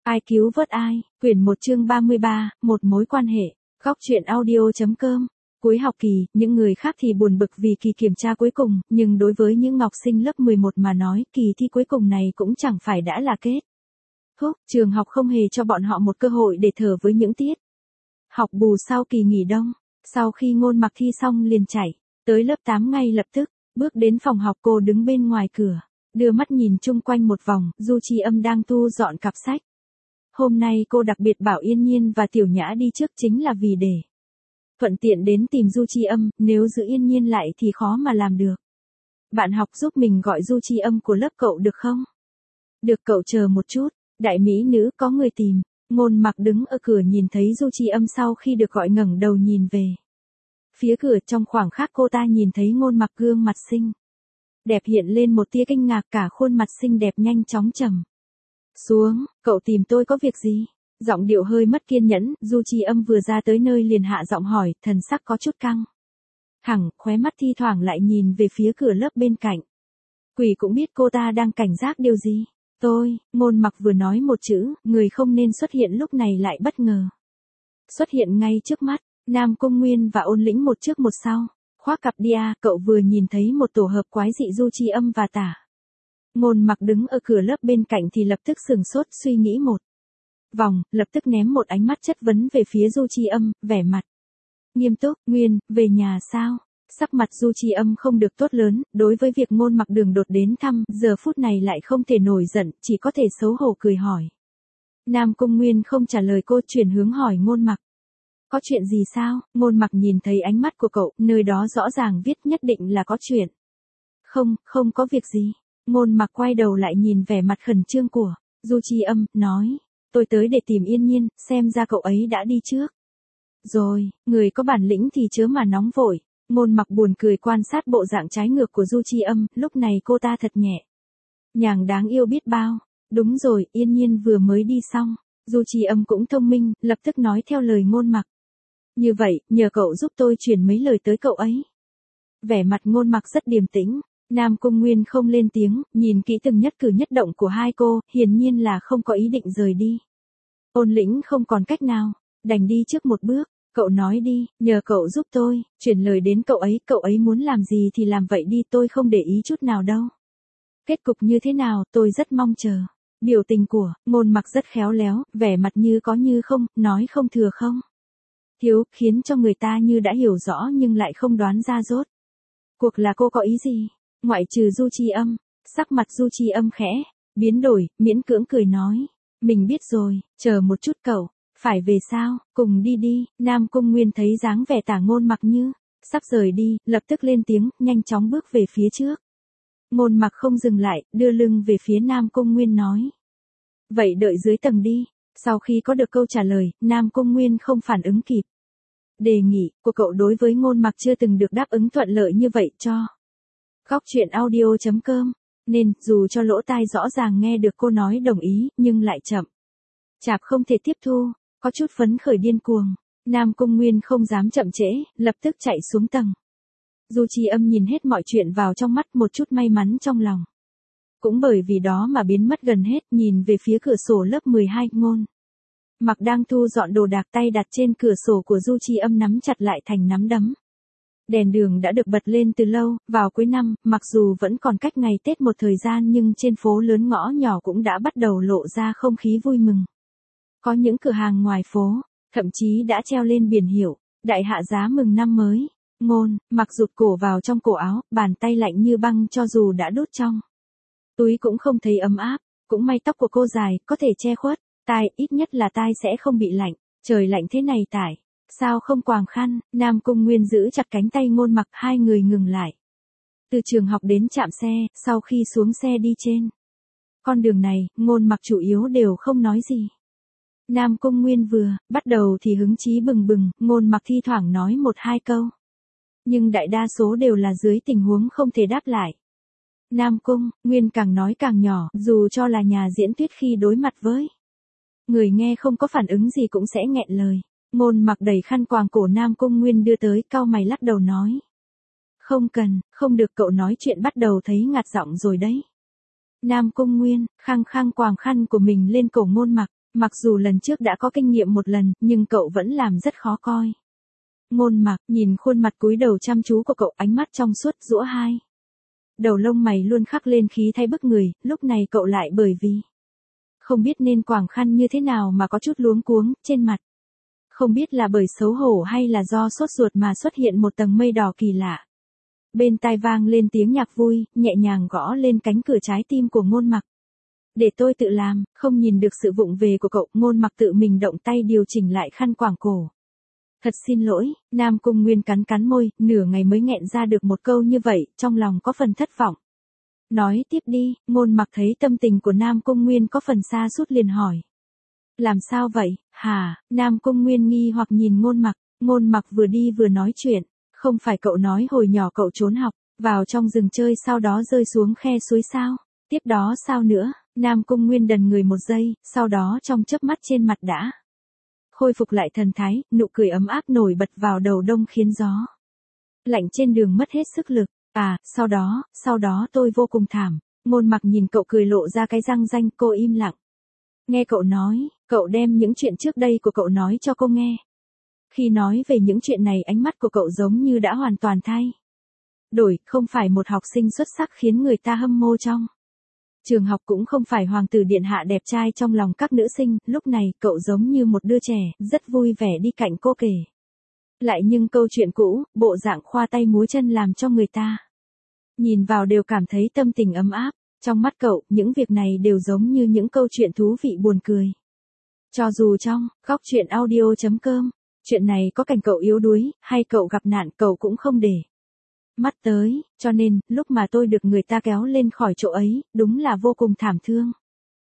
Ai cứu vớt ai, quyển 1 chương 33, một mối quan hệ, góc truyện audio.com. Cuối học kỳ, những người khác thì buồn bực vì kỳ kiểm tra cuối cùng, nhưng đối với những học sinh lớp 11 mà nói, kỳ thi cuối cùng này cũng chẳng phải đã là kết thúc. Trường học không hề cho bọn họ một cơ hội để thở với những tiết học bù sau kỳ nghỉ đông. Sau khi Ngôn Mặc thi xong liền chạy tới lớp 8 ngay lập tức, bước đến phòng học, cô đứng bên ngoài cửa, đưa mắt nhìn chung quanh một vòng. Du Chi Âm đang thu dọn cặp sách. Hôm nay cô đặc biệt bảo Yên Nhiên và Tiểu Nhã đi trước chính là vì để thuận tiện đến tìm Du Chi Âm, nếu giữ Yên Nhiên lại thì khó mà làm được. Bạn học giúp mình gọi Du Chi Âm của lớp cậu được không? Được, cậu chờ một chút, đại mỹ nữ có người tìm. Ngôn Mặc đứng ở cửa nhìn thấy Du Chi Âm sau khi được gọi ngẩng đầu nhìn về phía cửa. Trong khoảng khắc cô ta nhìn thấy Ngôn Mặc, gương mặt xinh đẹp hiện lên một tia kinh ngạc, cả khuôn mặt xinh đẹp nhanh chóng trầm xuống. Cậu tìm tôi có việc gì? Giọng điệu hơi mất kiên nhẫn. Du Chi Âm vừa ra tới nơi liền hạ giọng hỏi, thần sắc có chút căng thẳng, khóe mắt thi thoảng lại nhìn về phía cửa lớp bên cạnh. Quỷ cũng biết cô ta đang cảnh giác điều gì. Ngôn Mặc vừa nói một chữ, người không nên xuất hiện lúc này lại bất ngờ xuất hiện ngay trước mắt. Nam Cung Nguyên và Ôn Lĩnh một trước một sau, khoác cặp đi à. Cậu vừa nhìn thấy một tổ hợp quái dị Du Chi Âm và Tả Ngôn Mặc đứng ở cửa lớp bên cạnh thì lập tức sừng sốt, suy nghĩ một vòng, lập tức ném một ánh mắt chất vấn về phía Du Chi Âm, vẻ mặt nghiêm túc. Nguyên, về nhà sao? Sắc mặt Du Chi Âm không được tốt lớn, đối với việc Ngôn Mặc đường đột đến thăm, giờ phút này lại không thể nổi giận, chỉ có thể xấu hổ cười hỏi. Nam Cung Nguyên không trả lời cô, chuyển hướng hỏi Ngôn Mặc. Có chuyện gì sao? Ngôn Mặc nhìn thấy ánh mắt của cậu, nơi đó rõ ràng viết nhất định là có chuyện. Không có việc gì. Ngôn Mặc quay đầu lại nhìn vẻ mặt khẩn trương của Du Chi Âm, nói. Tôi tới để tìm Yên Nhiên, xem ra cậu ấy đã đi trước rồi. Người có bản lĩnh thì chớ mà nóng vội. Ngôn Mặc buồn cười quan sát bộ dạng trái ngược của Du Chi Âm, lúc này cô ta thật nhẹ nhàng đáng yêu biết bao. Đúng rồi, Yên Nhiên vừa mới đi xong. Du Chi Âm cũng thông minh, lập tức nói theo lời Ngôn Mặc. Như vậy, nhờ cậu giúp tôi truyền mấy lời tới cậu ấy. Vẻ mặt Ngôn Mặc rất điềm tĩnh. Nam Cung Nguyên không lên tiếng, nhìn kỹ từng nhất cử nhất động của hai cô, hiển nhiên là không có ý định rời đi. Ôn Lĩnh không còn cách nào, đành đi trước một bước. Cậu nói đi, nhờ cậu giúp tôi, chuyển lời đến cậu ấy muốn làm gì thì làm vậy đi, tôi không để ý chút nào đâu. Kết cục như thế nào, tôi rất mong chờ. Biểu tình của Ngôn Mặc rất khéo léo, vẻ mặt như có như không, nói không thừa không thiếu, khiến cho người ta như đã hiểu rõ nhưng lại không đoán ra rốt cuộc là cô có ý gì. Ngoại trừ Du Chi Âm, sắc mặt Du Chi Âm khẽ biến đổi, miễn cưỡng cười nói. Mình biết rồi, chờ một chút cậu, phải về sao, cùng đi đi. Nam Cung Nguyên thấy dáng vẻ Tả Ngôn Mặc như sắp rời đi, lập tức lên tiếng, nhanh chóng bước về phía trước. Ngôn Mặc không dừng lại, đưa lưng về phía Nam Cung Nguyên nói. Vậy đợi dưới tầng đi. Sau khi có được câu trả lời, Nam Cung Nguyên không phản ứng kịp. Đề nghị của cậu đối với Ngôn Mặc chưa từng được đáp ứng thuận lợi như vậy cho góc truyện audio.com, nên dù cho lỗ tai rõ ràng nghe được cô nói đồng ý, nhưng lại chậm chạp không thể tiếp thu, có chút phấn khởi điên cuồng. Nam Cung Nguyên không dám chậm trễ, lập tức chạy xuống tầng. Du Chi Âm nhìn hết mọi chuyện vào trong mắt, một chút may mắn trong lòng cũng bởi vì đó mà biến mất gần hết. Nhìn về phía cửa sổ lớp 12, Ngôn Mặc đang thu dọn đồ đạc, tay đặt trên cửa sổ của Du Chi Âm nắm chặt lại thành nắm đấm. Đèn đường đã được bật lên từ lâu, vào cuối năm, mặc dù vẫn còn cách ngày Tết một thời gian nhưng trên phố lớn ngõ nhỏ cũng đã bắt đầu lộ ra không khí vui mừng. Có những cửa hàng ngoài phố, thậm chí đã treo lên biển hiệu, đại hạ giá mừng năm mới. Ngôn Mặc rụt cổ vào trong cổ áo, bàn tay lạnh như băng, cho dù đã đút trong túi cũng không thấy ấm áp. Cũng may tóc của cô dài, có thể che khuất tai, ít nhất là tai sẽ không bị lạnh. Trời lạnh thế này tại sao không quàng khăn? Nam Cung Nguyên giữ chặt cánh tay Ngôn Mặc, hai người ngừng lại. Từ trường học đến trạm xe, sau khi xuống xe đi trên con đường này, Ngôn Mặc chủ yếu đều không nói gì. Nam Cung Nguyên vừa bắt đầu thì hứng chí bừng bừng, Ngôn Mặc thi thoảng nói một hai câu, nhưng đại đa số đều là dưới tình huống không thể đáp lại. Nam Cung Nguyên càng nói càng nhỏ, dù cho là nhà diễn thuyết khi đối mặt với người nghe không có phản ứng gì cũng sẽ nghẹn lời. Ngôn Mặc đẩy khăn quàng cổ Nam Cung Nguyên đưa tới, cau mày lắc đầu nói. Không cần, không được, cậu nói chuyện bắt đầu thấy ngạt giọng rồi đấy. Nam Cung Nguyên khăng khăng quàng khăn của mình lên cổ Ngôn Mặc. Mặc dù lần trước đã có kinh nghiệm một lần, nhưng cậu vẫn làm rất khó coi. Ngôn Mặc nhìn khuôn mặt cúi đầu chăm chú của cậu, ánh mắt trong suốt, giũa hai. Đầu lông mày luôn khắc lên khí thay bức người, lúc này cậu lại bởi vì không biết nên quàng khăn như thế nào mà có chút luống cuống trên mặt. Không biết là bởi xấu hổ hay là do sốt ruột mà xuất hiện một tầng mây đỏ kỳ lạ. Bên tai vang lên tiếng nhạc vui, nhẹ nhàng gõ lên cánh cửa trái tim của Ngôn Mặc. Để tôi tự làm, không nhìn được sự vụng về của cậu, Ngôn Mặc tự mình động tay điều chỉnh lại khăn quàng cổ. Thật xin lỗi, Nam Cung Nguyên cắn cắn môi, nửa ngày mới nghẹn ra được một câu như vậy, trong lòng có phần thất vọng. Nói tiếp đi, Ngôn Mặc thấy tâm tình của Nam Cung Nguyên có phần xa sút liền hỏi. Làm sao vậy, hả? Nam Cung Nguyên nghi hoặc nhìn Ngôn Mặc vừa đi vừa nói chuyện. Không phải cậu nói hồi nhỏ cậu trốn học, vào trong rừng chơi sau đó rơi xuống khe suối sao? Tiếp đó sao nữa? Nam Cung Nguyên đần người một giây, sau đó trong chớp mắt trên mặt đã khôi phục lại thần thái, nụ cười ấm áp nổi bật vào đầu đông khiến gió lạnh trên đường mất hết sức lực. À, sau đó tôi vô cùng thảm. Ngôn Mặc nhìn cậu cười lộ ra cái răng ranh, cô im lặng. Nghe cậu nói, cậu đem những chuyện trước đây của cậu nói cho cô nghe. Khi nói về những chuyện này ánh mắt của cậu giống như đã hoàn toàn thay đổi, không phải một học sinh xuất sắc khiến người ta hâm mộ trong trường học, cũng không phải hoàng tử điện hạ đẹp trai trong lòng các nữ sinh, lúc này cậu giống như một đứa trẻ, rất vui vẻ đi cạnh cô kể lại nhưng câu chuyện cũ, bộ dạng khoa tay múa chân làm cho người ta nhìn vào đều cảm thấy tâm tình ấm áp. Trong mắt cậu, những việc này đều giống như những câu chuyện thú vị buồn cười. Cho dù trong góc chuyện audio.com, chuyện này có cảnh cậu yếu đuối, hay cậu gặp nạn, cậu cũng không để mắt tới, cho nên, lúc mà tôi được người ta kéo lên khỏi chỗ ấy, đúng là vô cùng thảm thương.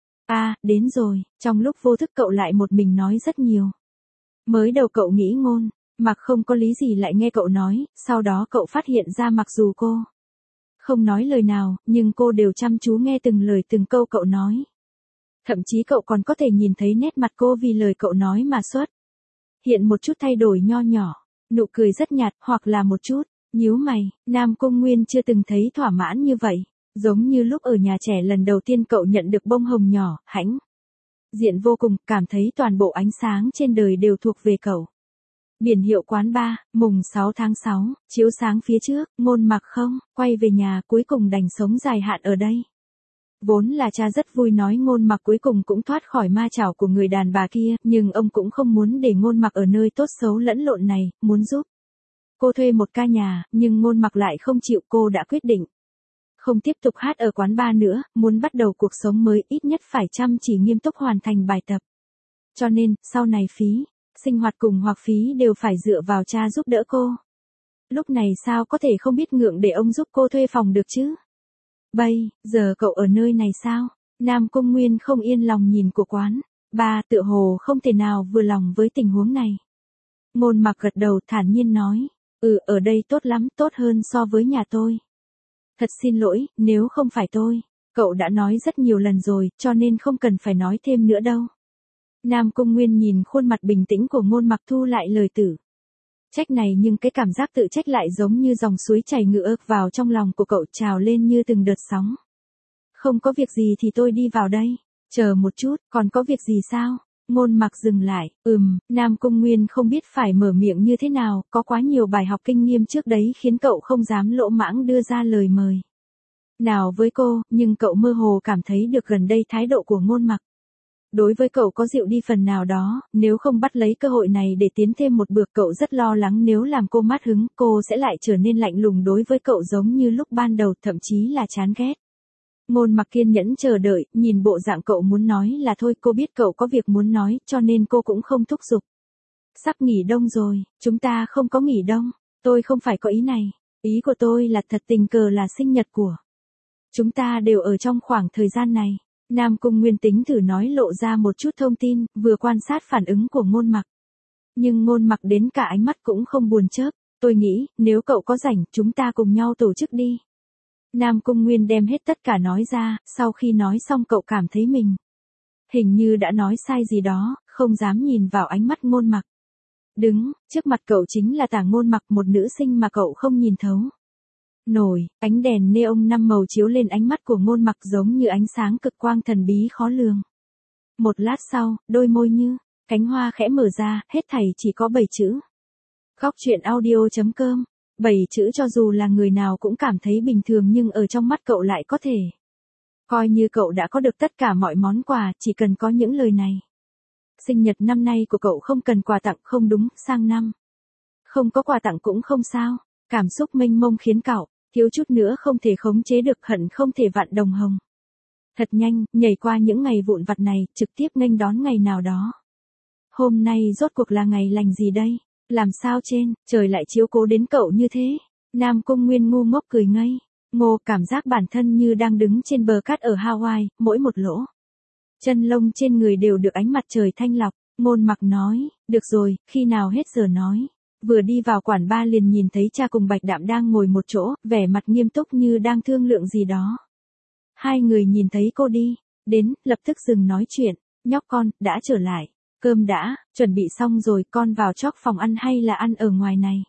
À, đến rồi, trong lúc vô thức cậu lại một mình nói rất nhiều. Mới đầu cậu nghĩ Ngôn Mặc không có lý gì lại nghe cậu nói, sau đó cậu phát hiện ra mặc dù cô không nói lời nào, nhưng cô đều chăm chú nghe từng lời từng câu cậu nói. Thậm chí cậu còn có thể nhìn thấy nét mặt cô vì lời cậu nói mà xuất hiện một chút thay đổi nho nhỏ, nụ cười rất nhạt, hoặc là một chút nhíu mày. Nam Cung Nguyên chưa từng thấy thỏa mãn như vậy, giống như lúc ở nhà trẻ lần đầu tiên cậu nhận được bông hồng nhỏ, hãnh diện vô cùng, cảm thấy toàn bộ ánh sáng trên đời đều thuộc về cậu. Biển hiệu quán bar, mùng 6 tháng 6, chiếu sáng phía trước, Ngôn Mặc không quay về nhà, cuối cùng đành sống dài hạn ở đây. Vốn là cha rất vui nói Ngôn Mặc cuối cùng cũng thoát khỏi ma chảo của người đàn bà kia, nhưng ông cũng không muốn để Ngôn Mặc ở nơi tốt xấu lẫn lộn này, muốn giúp cô thuê một ca nhà, nhưng Ngôn Mặc lại không chịu. Cô đã quyết định không tiếp tục hát ở quán bar nữa, muốn bắt đầu cuộc sống mới, ít nhất phải chăm chỉ nghiêm túc hoàn thành bài tập. Cho nên, sau này phí sinh hoạt cùng hoặc phí đều phải dựa vào cha giúp đỡ cô. Lúc này sao có thể không biết ngượng để ông giúp cô thuê phòng được chứ? Bây giờ cậu ở nơi này sao? Nam Cung Nguyên không yên lòng nhìn của quán ba, tựa hồ không thể nào vừa lòng với tình huống này. Ngôn Mặc gật đầu thản nhiên nói, ở đây tốt lắm, tốt hơn so với nhà tôi. Thật xin lỗi, nếu không phải tôi, cậu đã nói rất nhiều lần rồi, cho nên không cần phải nói thêm nữa đâu. Nam Cung Nguyên nhìn khuôn mặt bình tĩnh của Ngôn Mặc thu lại lời tử trách này, nhưng cái cảm giác tự trách lại giống như dòng suối chảy ngược vào trong lòng của cậu, trào lên như từng đợt sóng. Không có việc gì thì tôi đi vào đây. Chờ một chút, còn có việc gì sao? Ngôn Mặc dừng lại, Nam Cung Nguyên không biết phải mở miệng như thế nào, có quá nhiều bài học kinh nghiệm trước đấy khiến cậu không dám lỗ mãng đưa ra lời mời nào với cô, nhưng cậu mơ hồ cảm thấy được gần đây thái độ của Ngôn Mặc đối với cậu có dịu đi phần nào đó, nếu không bắt lấy cơ hội này để tiến thêm một bước, cậu rất lo lắng nếu làm cô mất hứng, cô sẽ lại trở nên lạnh lùng đối với cậu giống như lúc ban đầu, thậm chí là chán ghét. Ngôn Mặc kiên nhẫn chờ đợi, nhìn bộ dạng cậu muốn nói là thôi, cô biết cậu có việc muốn nói, cho nên cô cũng không thúc giục. Sắp nghỉ đông rồi, chúng ta không có nghỉ đông, tôi không phải có ý này, ý của tôi là thật tình cờ là sinh nhật của chúng ta đều ở trong khoảng thời gian này. Nam Cung Nguyên tính thử nói lộ ra một chút thông tin, vừa quan sát phản ứng của Ngôn Mặc. Nhưng Ngôn Mặc đến cả ánh mắt cũng không buồn chớp, tôi nghĩ, nếu cậu có rảnh, chúng ta cùng nhau tổ chức đi. Nam Cung Nguyên đem hết tất cả nói ra, sau khi nói xong cậu cảm thấy mình hình như đã nói sai gì đó, không dám nhìn vào ánh mắt Ngôn Mặc. Đứng trước mặt cậu chính là Tả Ngôn Mặc, một nữ sinh mà cậu không nhìn thấu nổi, ánh đèn neon 5 màu chiếu lên ánh mắt của Ngôn Mặc giống như ánh sáng cực quang thần bí khó lường. Một lát sau, đôi môi như cánh hoa khẽ mở ra, hết thảy chỉ có 7 chữ. Góc chuyện audio.com. 7 chữ cho dù là người nào cũng cảm thấy bình thường nhưng ở trong mắt cậu lại có thể. Coi như cậu đã có được tất cả mọi món quà, chỉ cần có những lời này. Sinh nhật năm nay của cậu không cần quà tặng, không đúng, sang năm. Không có quà tặng cũng không sao. Cảm xúc mênh mông khiến cậu, thiếu chút nữa không thể khống chế được, hận không thể vạn đồng hồng. Thật nhanh, nhảy qua những ngày vụn vặt này, trực tiếp nghênh đón ngày nào đó. Hôm nay rốt cuộc là ngày lành gì đây? Làm sao trên, trời lại chiếu cố đến cậu như thế? Nam Cung Nguyên ngu ngốc cười ngây. Ngô cảm giác bản thân như đang đứng trên bờ cát ở Hawaii, mỗi một lỗ chân lông trên người đều được ánh mặt trời thanh lọc. Ngôn Mặc nói, được rồi, khi nào hết giờ nói. Vừa đi vào quán bar liền nhìn thấy cha cùng Bạch Đạm đang ngồi một chỗ, vẻ mặt nghiêm túc như đang thương lượng gì đó. Hai người nhìn thấy cô đi đến, lập tức dừng nói chuyện. Nhóc con, đã trở lại. Cơm đã, chuẩn bị xong rồi, con vào chóc phòng ăn hay là ăn ở ngoài này?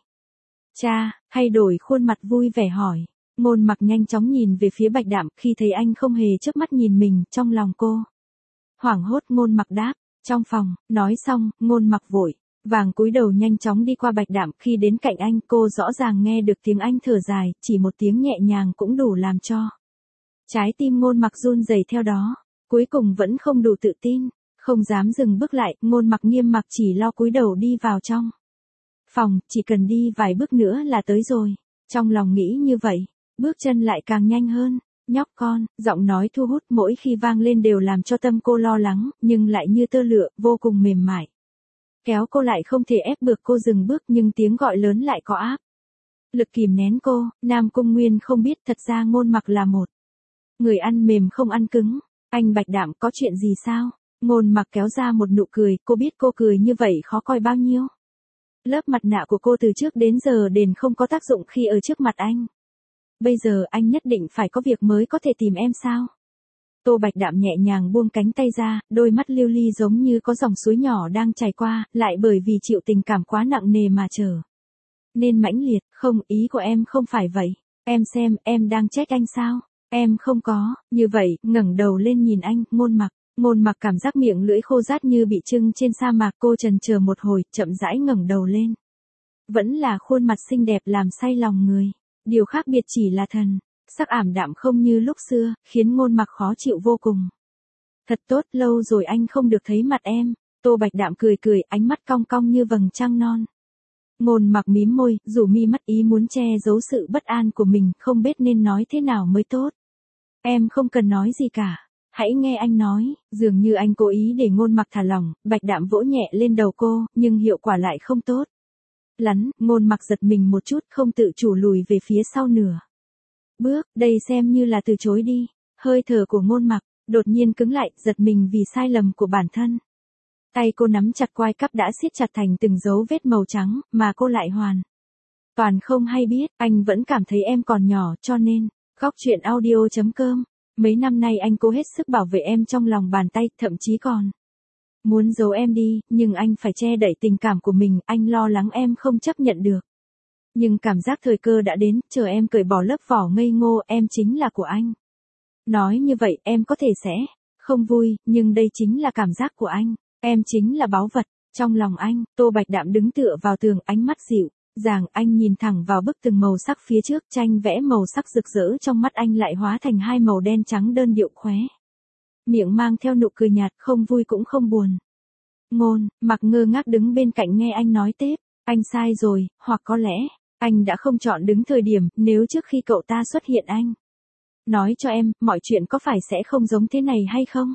Cha, thay đổi khuôn mặt vui vẻ hỏi. Ngôn Mặc nhanh chóng nhìn về phía Bạch Đạm, khi thấy anh không hề chớp mắt nhìn mình, trong lòng cô hoảng hốt. Ngôn Mặc đáp, trong phòng. Nói xong, Ngôn Mặc vội vàng cúi đầu nhanh chóng đi qua Bạch Đạm, khi đến cạnh anh, cô rõ ràng nghe được tiếng anh thở dài, chỉ một tiếng nhẹ nhàng cũng đủ làm cho trái tim Ngôn Mặc run rẩy theo đó. Cuối cùng vẫn không đủ tự tin, không dám dừng bước lại, Ngôn Mặc nghiêm mặc chỉ lo cúi đầu đi vào trong phòng, chỉ cần đi vài bước nữa là tới rồi. Trong lòng nghĩ như vậy, bước chân lại càng nhanh hơn. Nhóc con, giọng nói thu hút mỗi khi vang lên đều làm cho tâm cô lo lắng, nhưng lại như tơ lụa, vô cùng mềm mại. Kéo cô lại không thể ép buộc cô dừng bước, nhưng tiếng gọi lớn lại có áp lực kìm nén cô. Nam Cung Nguyên không biết thật ra Ngôn Mặc là một người ăn mềm không ăn cứng. Anh Bạch Đạm, có chuyện gì sao? Ngôn Mặc kéo ra một nụ cười, cô biết cô cười như vậy khó coi bao nhiêu. Lớp mặt nạ của cô từ trước đến giờ đến không có tác dụng khi ở trước mặt anh. Bây giờ anh nhất định phải có việc mới có thể tìm em sao? Tô Bạch Đạm nhẹ nhàng buông cánh tay ra, đôi mắt lưu ly giống như có dòng suối nhỏ đang chảy qua, lại bởi vì chịu tình cảm quá nặng nề mà trở nên mãnh liệt. Không, ý của em không phải vậy. Em xem, em đang trách anh sao? Em không có. Như vậy, ngẩng đầu lên nhìn anh. Ngôn Mặc cảm giác miệng lưỡi khô rát như bị trưng trên sa mạc, cô chần chờ một hồi, chậm rãi ngẩng đầu lên. Vẫn là khuôn mặt xinh đẹp làm say lòng người. Điều khác biệt chỉ là thần sắc ảm đạm không như lúc xưa, khiến Ngôn Mặc khó chịu vô cùng. Thật tốt, lâu rồi anh không được thấy mặt em. Tô Bạch Đạm cười cười, ánh mắt cong cong như vầng trăng non. Ngôn Mặc mím môi, rủ mi mắt, ý muốn che giấu sự bất an của mình, không biết nên nói thế nào mới tốt. Em không cần nói gì cả. Hãy nghe anh nói. Dường như anh cố ý để Ngôn Mặc thả lỏng. Bạch Đạm vỗ nhẹ lên đầu cô, nhưng hiệu quả lại không tốt lắm. Ngôn Mặc giật mình một chút, không tự chủ lùi về phía sau nửa bước, đây xem như là từ chối đi. Hơi thở của Ngôn Mặc đột nhiên cứng lại, giật mình vì sai lầm của bản thân. Tay cô nắm chặt quai cắp đã siết chặt thành từng dấu vết màu trắng, mà cô lại hoàn toàn không hay biết. Anh vẫn cảm thấy em còn nhỏ, cho nên góc chuyện audio.com. Mấy năm nay anh cố hết sức bảo vệ em trong lòng bàn tay, thậm chí còn muốn giấu em đi, nhưng anh phải che đậy tình cảm của mình, anh lo lắng em không chấp nhận được. Nhưng cảm giác thời cơ đã đến, chờ em cởi bỏ lớp vỏ ngây ngô, em chính là của anh. Nói như vậy, em có thể sẽ không vui, nhưng đây chính là cảm giác của anh. Em chính là báu vật trong lòng anh. Tô Bạch Đạm đứng tựa vào tường, ánh mắt dịu dàng, anh nhìn thẳng vào bức tường màu sắc phía trước, tranh vẽ màu sắc rực rỡ trong mắt anh lại hóa thành hai màu đen trắng đơn điệu, khóe miệng mang theo nụ cười nhạt, không vui cũng không buồn. Ngôn Mặc ngơ ngác đứng bên cạnh nghe anh nói tiếp. Anh sai rồi, hoặc có lẽ anh đã không chọn đúng thời điểm. Nếu trước khi cậu ta xuất hiện anh nói cho em, mọi chuyện có phải sẽ không giống thế này hay không?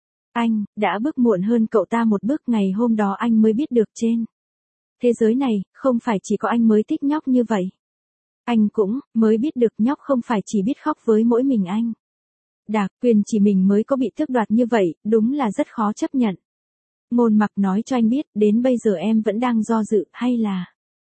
Anh đã bước muộn hơn cậu ta một bước. Ngày hôm đó anh mới biết được trên thế giới này, không phải chỉ có anh mới thích nhóc như vậy. Anh cũng mới biết được nhóc không phải chỉ biết khóc với mỗi mình anh. Quyền chỉ mình mới có bị tước đoạt như vậy, đúng là rất khó chấp nhận. Ngôn Mặc nói cho anh biết, đến bây giờ em vẫn đang do dự, hay là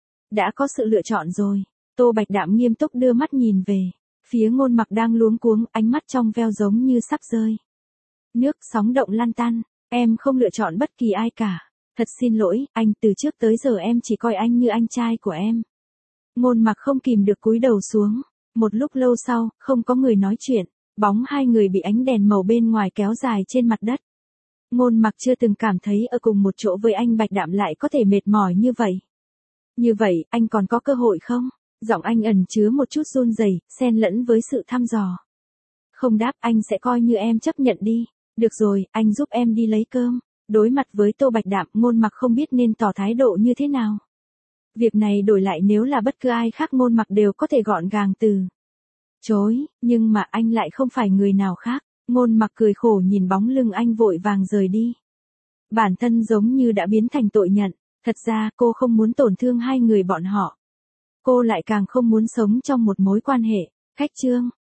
đã có sự lựa chọn rồi. Tô Bạch Đạm nghiêm túc đưa mắt nhìn về phía Ngôn Mặc đang luống cuống, ánh mắt trong veo giống như sắp rơi nước, sóng động lan tăn. Em không lựa chọn bất kỳ ai cả. Thật xin lỗi, anh, từ trước tới giờ em chỉ coi anh như anh trai của em. Ngôn Mặc không kìm được cúi đầu xuống. Một lúc lâu sau, không có người nói chuyện. Bóng hai người bị ánh đèn màu bên ngoài kéo dài trên mặt đất. Ngôn Mặc chưa từng cảm thấy ở cùng một chỗ với anh Bạch Đạm lại có thể mệt mỏi như vậy. Như vậy, anh còn có cơ hội không? Giọng anh ẩn chứa một chút run rẩy, xen lẫn với sự thăm dò. Không đáp, anh sẽ coi như em chấp nhận đi. Được rồi, anh giúp em đi lấy cơm. Đối mặt với Tô Bạch Đạm, Ngôn Mặc không biết nên tỏ thái độ như thế nào. Việc này đổi lại nếu là bất cứ ai khác Ngôn Mặc đều có thể gọn gàng từ chối, nhưng mà anh lại không phải người nào khác. Ngôn Mặc cười khổ nhìn bóng lưng anh vội vàng rời đi. Bản thân giống như đã biến thành tội nhận. Thật ra cô không muốn tổn thương hai người bọn họ. Cô lại càng không muốn sống trong một mối quan hệ. Khách trương.